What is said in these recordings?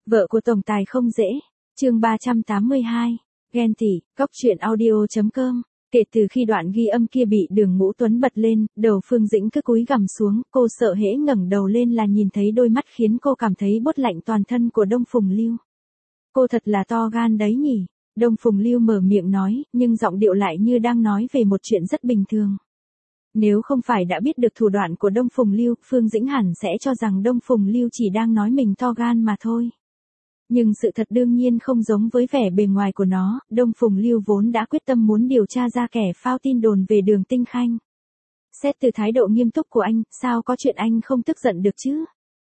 Vợ của tổng tài không dễ. Chương 382. Ghen tị. Cóc truyện audio.com. Kể từ khi đoạn ghi âm kia bị Đường Ngũ Tuấn bật lên, đầu Phương Dĩnh cứ cúi gằm xuống, cô sợ hễ ngẩng đầu lên là nhìn thấy đôi mắt khiến cô cảm thấy buốt lạnh toàn thân của Đông Phùng Lưu. Cô thật là to gan đấy nhỉ. Đông Phùng Lưu mở miệng nói, nhưng giọng điệu lại như đang nói về một chuyện rất bình thường. Nếu không phải đã biết được thủ đoạn của Đông Phùng Lưu, Phương Dĩnh hẳn sẽ cho rằng Đông Phùng Lưu chỉ đang nói mình to gan mà thôi. Nhưng sự thật đương nhiên không giống với vẻ bề ngoài của nó, Đông Phùng Lưu vốn đã quyết tâm muốn điều tra ra kẻ phao tin đồn về Đường Tinh Khanh. Xét từ thái độ nghiêm túc của anh, sao có chuyện anh không tức giận được chứ?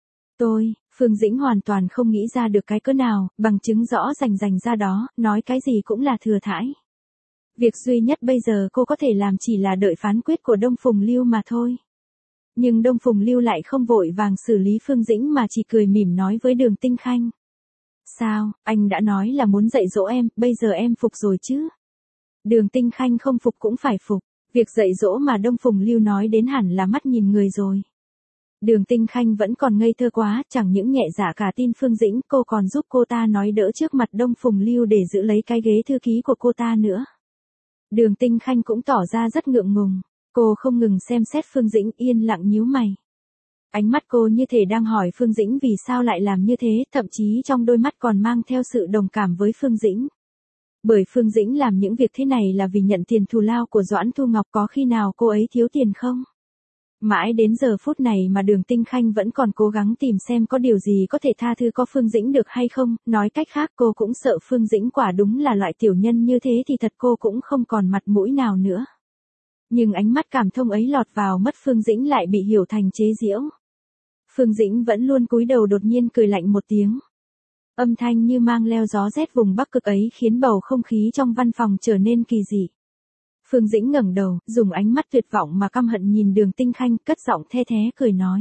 Phương Dĩnh hoàn toàn không nghĩ ra được cái cớ nào, bằng chứng rõ rành ra đó, nói cái gì cũng là thừa thãi. Việc duy nhất bây giờ cô có thể làm chỉ là đợi phán quyết của Đông Phùng Lưu mà thôi. Nhưng Đông Phùng Lưu lại không vội vàng xử lý Phương Dĩnh mà chỉ cười mỉm nói với Đường Tinh Khanh. Sao, anh đã nói là muốn dạy dỗ em, bây giờ em phục rồi chứ? Đường Tinh Khanh không phục cũng phải phục, việc dạy dỗ mà Đông Phùng Lưu nói đến hẳn là mắt nhìn người rồi. Đường Tinh Khanh vẫn còn ngây thơ quá, chẳng những nhẹ dạ cả tin Phương Dĩnh, cô còn giúp cô ta nói đỡ trước mặt Đông Phùng Lưu để giữ lấy cái ghế thư ký của cô ta nữa. Đường Tinh Khanh cũng tỏ ra rất ngượng ngùng, cô không ngừng xem xét Phương Dĩnh, yên lặng nhíu mày. Ánh mắt cô như thể đang hỏi Phương Dĩnh vì sao lại làm như thế, thậm chí trong đôi mắt còn mang theo sự đồng cảm với Phương Dĩnh. Bởi Phương Dĩnh làm những việc thế này là vì nhận tiền thù lao của Doãn Thu Ngọc, có khi nào cô ấy thiếu tiền không? Mãi đến giờ phút này mà Đường Tinh Khanh vẫn còn cố gắng tìm xem có điều gì có thể tha thứ có Phương Dĩnh được hay không, nói cách khác cô cũng sợ Phương Dĩnh quả đúng là loại tiểu nhân như thế thì thật cô cũng không còn mặt mũi nào nữa. Nhưng ánh mắt cảm thông ấy lọt vào mắt Phương Dĩnh lại bị hiểu thành chế giễu. Phương Dĩnh vẫn luôn cúi đầu đột nhiên cười lạnh một tiếng. Âm thanh như mang leo gió rét vùng Bắc Cực ấy khiến bầu không khí trong văn phòng trở nên kỳ dị. Phương Dĩnh ngẩng đầu, dùng ánh mắt tuyệt vọng mà căm hận nhìn Đường Tinh Khanh, cất giọng the thé cười nói.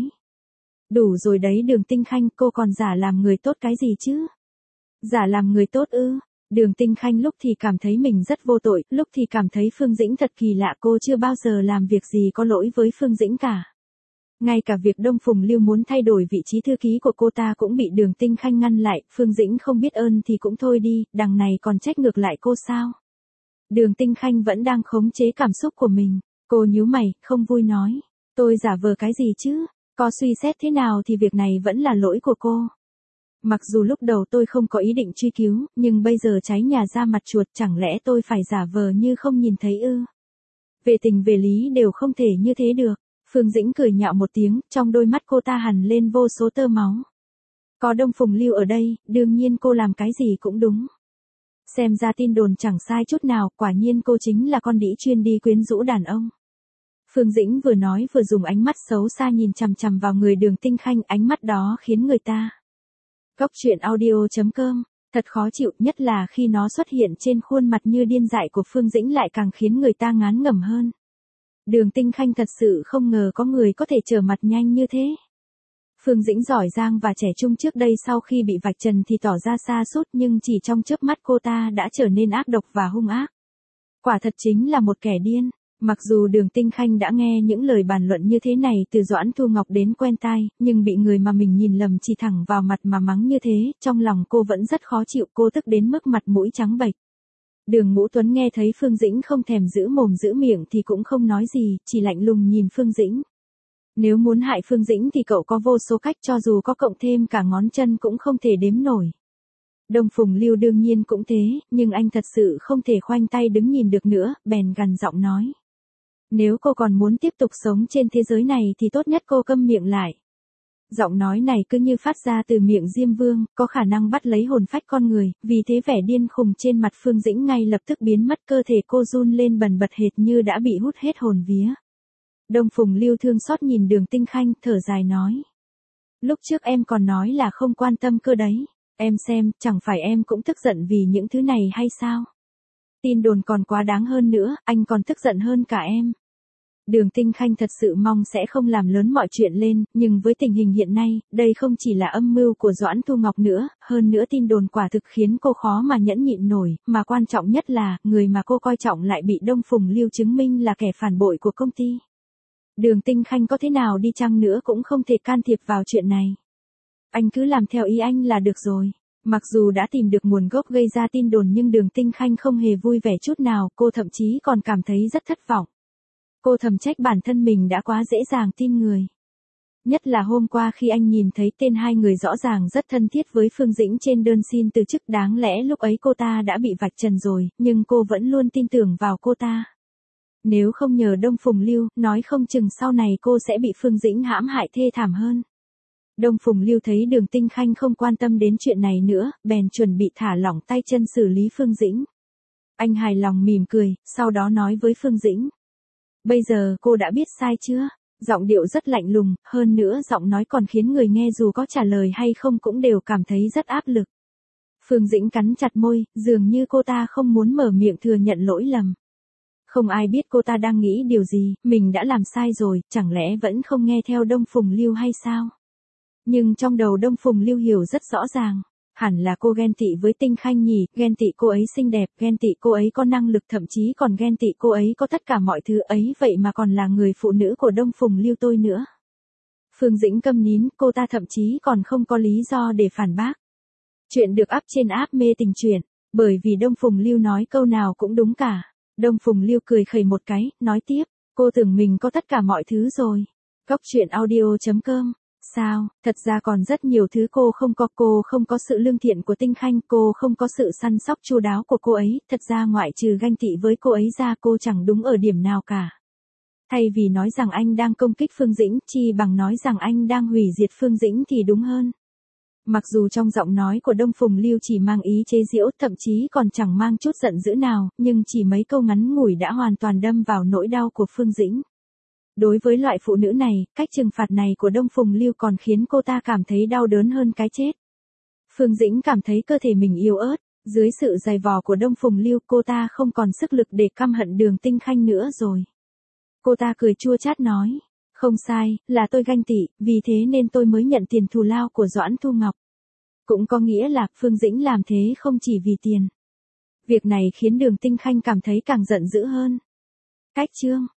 Đủ rồi đấy Đường Tinh Khanh, cô còn giả làm người tốt cái gì chứ? Giả làm người tốt ư? Đường Tinh Khanh lúc thì cảm thấy mình rất vô tội, lúc thì cảm thấy Phương Dĩnh thật kỳ lạ, cô chưa bao giờ làm việc gì có lỗi với Phương Dĩnh cả. Ngay cả việc Đông Phùng Lưu muốn thay đổi vị trí thư ký của cô ta cũng bị Đường Tinh Khanh ngăn lại, Phương Dĩnh không biết ơn thì cũng thôi đi, đằng này còn trách ngược lại cô sao? Đường Tinh Khanh vẫn đang khống chế cảm xúc của mình, cô nhíu mày, không vui nói. Tôi giả vờ cái gì chứ? Có suy xét thế nào thì việc này vẫn là lỗi của cô. Mặc dù lúc đầu tôi không có ý định truy cứu, nhưng bây giờ cháy nhà ra mặt chuột, chẳng lẽ tôi phải giả vờ như không nhìn thấy ư? Về tình về lý đều không thể như thế được. Phương Dĩnh cười nhạo một tiếng, trong đôi mắt cô ta hằn lên vô số tơ máu. Có Đông Phùng Lưu ở đây, đương nhiên cô làm cái gì cũng đúng. Xem ra tin đồn chẳng sai chút nào, quả nhiên cô chính là con đĩ chuyên đi quyến rũ đàn ông. Phương Dĩnh vừa nói vừa dùng ánh mắt xấu xa nhìn chằm chằm vào người Đường Tinh Khanh, ánh mắt đó khiến người ta. Cóc truyện audio.com, thật khó chịu, nhất là khi nó xuất hiện trên khuôn mặt như điên dại của Phương Dĩnh lại càng khiến người ta ngán ngẩm hơn. Đường Tinh Khanh thật sự không ngờ có người có thể trở mặt nhanh như thế. Phương Dĩnh giỏi giang và trẻ trung trước đây sau khi bị vạch trần thì tỏ ra sa sút, nhưng chỉ trong chớp mắt cô ta đã trở nên ác độc và hung ác. Quả thật chính là một kẻ điên. Mặc dù Đường Tinh Khanh đã nghe những lời bàn luận như thế này từ Doãn Thu Ngọc đến quen tai, nhưng bị người mà mình nhìn lầm chỉ thẳng vào mặt mà mắng như thế, trong lòng cô vẫn rất khó chịu, cô tức đến mức mặt mũi trắng bệch. Đường Ngũ Tuấn nghe thấy Phương Dĩnh không thèm giữ mồm giữ miệng thì cũng không nói gì, chỉ lạnh lùng nhìn Phương Dĩnh. Nếu muốn hại Phương Dĩnh thì cậu có vô số cách, cho dù có cộng thêm cả ngón chân cũng không thể đếm nổi. Đông Phùng Lưu đương nhiên cũng thế, nhưng anh thật sự không thể khoanh tay đứng nhìn được nữa, bèn gằn giọng nói. Nếu cô còn muốn tiếp tục sống trên thế giới này thì tốt nhất cô câm miệng lại. Giọng nói này cứ như phát ra từ miệng Diêm Vương, có khả năng bắt lấy hồn phách con người, vì thế vẻ điên khùng trên mặt Phương Dĩnh ngay lập tức biến mất, cơ thể cô run lên bần bật hệt như đã bị hút hết hồn vía. Đông Phùng Lưu thương xót nhìn Đường Tinh Khanh, thở dài nói. Lúc trước em còn nói là không quan tâm cơ đấy, em xem, chẳng phải em cũng tức giận vì những thứ này hay sao? Tin đồn còn quá đáng hơn nữa, anh còn tức giận hơn cả em. Đường Tinh Khanh thật sự mong sẽ không làm lớn mọi chuyện lên, nhưng với tình hình hiện nay, đây không chỉ là âm mưu của Doãn Thu Ngọc nữa, hơn nữa tin đồn quả thực khiến cô khó mà nhẫn nhịn nổi, mà quan trọng nhất là, người mà cô coi trọng lại bị Đông Phùng Lưu chứng minh là kẻ phản bội của công ty. Đường Tinh Khanh có thế nào đi chăng nữa cũng không thể can thiệp vào chuyện này. Anh cứ làm theo ý anh là được rồi. Mặc dù đã tìm được nguồn gốc gây ra tin đồn nhưng Đường Tinh Khanh không hề vui vẻ chút nào, cô thậm chí còn cảm thấy rất thất vọng. Cô thầm trách bản thân mình đã quá dễ dàng tin người. Nhất là hôm qua khi anh nhìn thấy tên hai người rõ ràng rất thân thiết với Phương Dĩnh trên đơn xin từ chức, đáng lẽ lúc ấy cô ta đã bị vạch trần rồi, nhưng cô vẫn luôn tin tưởng vào cô ta. Nếu không nhờ Đông Phùng Lưu, nói không chừng sau này cô sẽ bị Phương Dĩnh hãm hại thê thảm hơn. Đông Phùng Lưu thấy Đường Tinh Khanh không quan tâm đến chuyện này nữa, bèn chuẩn bị thả lỏng tay chân xử lý Phương Dĩnh. Anh hài lòng mỉm cười, sau đó nói với Phương Dĩnh. Bây giờ cô đã biết sai chưa? Giọng điệu rất lạnh lùng, hơn nữa giọng nói còn khiến người nghe dù có trả lời hay không cũng đều cảm thấy rất áp lực. Phương Dĩnh cắn chặt môi, dường như cô ta không muốn mở miệng thừa nhận lỗi lầm. Không ai biết cô ta đang nghĩ điều gì, mình đã làm sai rồi, chẳng lẽ vẫn không nghe theo Đông Phùng Lưu hay sao? Nhưng trong đầu Đông Phùng Lưu hiểu rất rõ ràng. Hẳn là cô ghen tị với Tinh Khanh nhỉ, ghen tị cô ấy xinh đẹp, ghen tị cô ấy có năng lực, thậm chí còn ghen tị cô ấy có tất cả mọi thứ ấy, vậy mà còn là người phụ nữ của Đông Phùng Lưu tôi nữa. Phương Dĩnh câm nín, cô ta thậm chí còn không có lý do để phản bác. Chuyện được up trên app Mê Tình Truyện, bởi vì Đông Phùng Lưu nói câu nào cũng đúng cả. Đông Phùng Lưu cười khẩy một cái, nói tiếp, cô tưởng mình có tất cả mọi thứ rồi. Cóc truyện audio.com. Sao, thật ra còn rất nhiều thứ cô không có sự lương thiện của Tinh Khanh, cô không có sự săn sóc chu đáo của cô ấy, thật ra ngoại trừ ganh tị với cô ấy ra cô chẳng đúng ở điểm nào cả. Thay vì nói rằng anh đang công kích Phương Dĩnh, chi bằng nói rằng anh đang hủy diệt Phương Dĩnh thì đúng hơn. Mặc dù trong giọng nói của Đông Phùng Lưu chỉ mang ý chế giễu, thậm chí còn chẳng mang chút giận dữ nào, nhưng chỉ mấy câu ngắn ngủi đã hoàn toàn đâm vào nỗi đau của Phương Dĩnh. Đối với loại phụ nữ này, cách trừng phạt này của Đông Phùng Lưu còn khiến cô ta cảm thấy đau đớn hơn cái chết. Phương Dĩnh cảm thấy cơ thể mình yếu ớt, dưới sự giày vò của Đông Phùng Lưu cô ta không còn sức lực để căm hận Đường Tinh Khanh nữa rồi. Cô ta cười chua chát nói, không sai, là tôi ganh tị, vì thế nên tôi mới nhận tiền thù lao của Doãn Thu Ngọc. Cũng có nghĩa là Phương Dĩnh làm thế không chỉ vì tiền. Việc này khiến Đường Tinh Khanh cảm thấy càng giận dữ hơn. Cách chương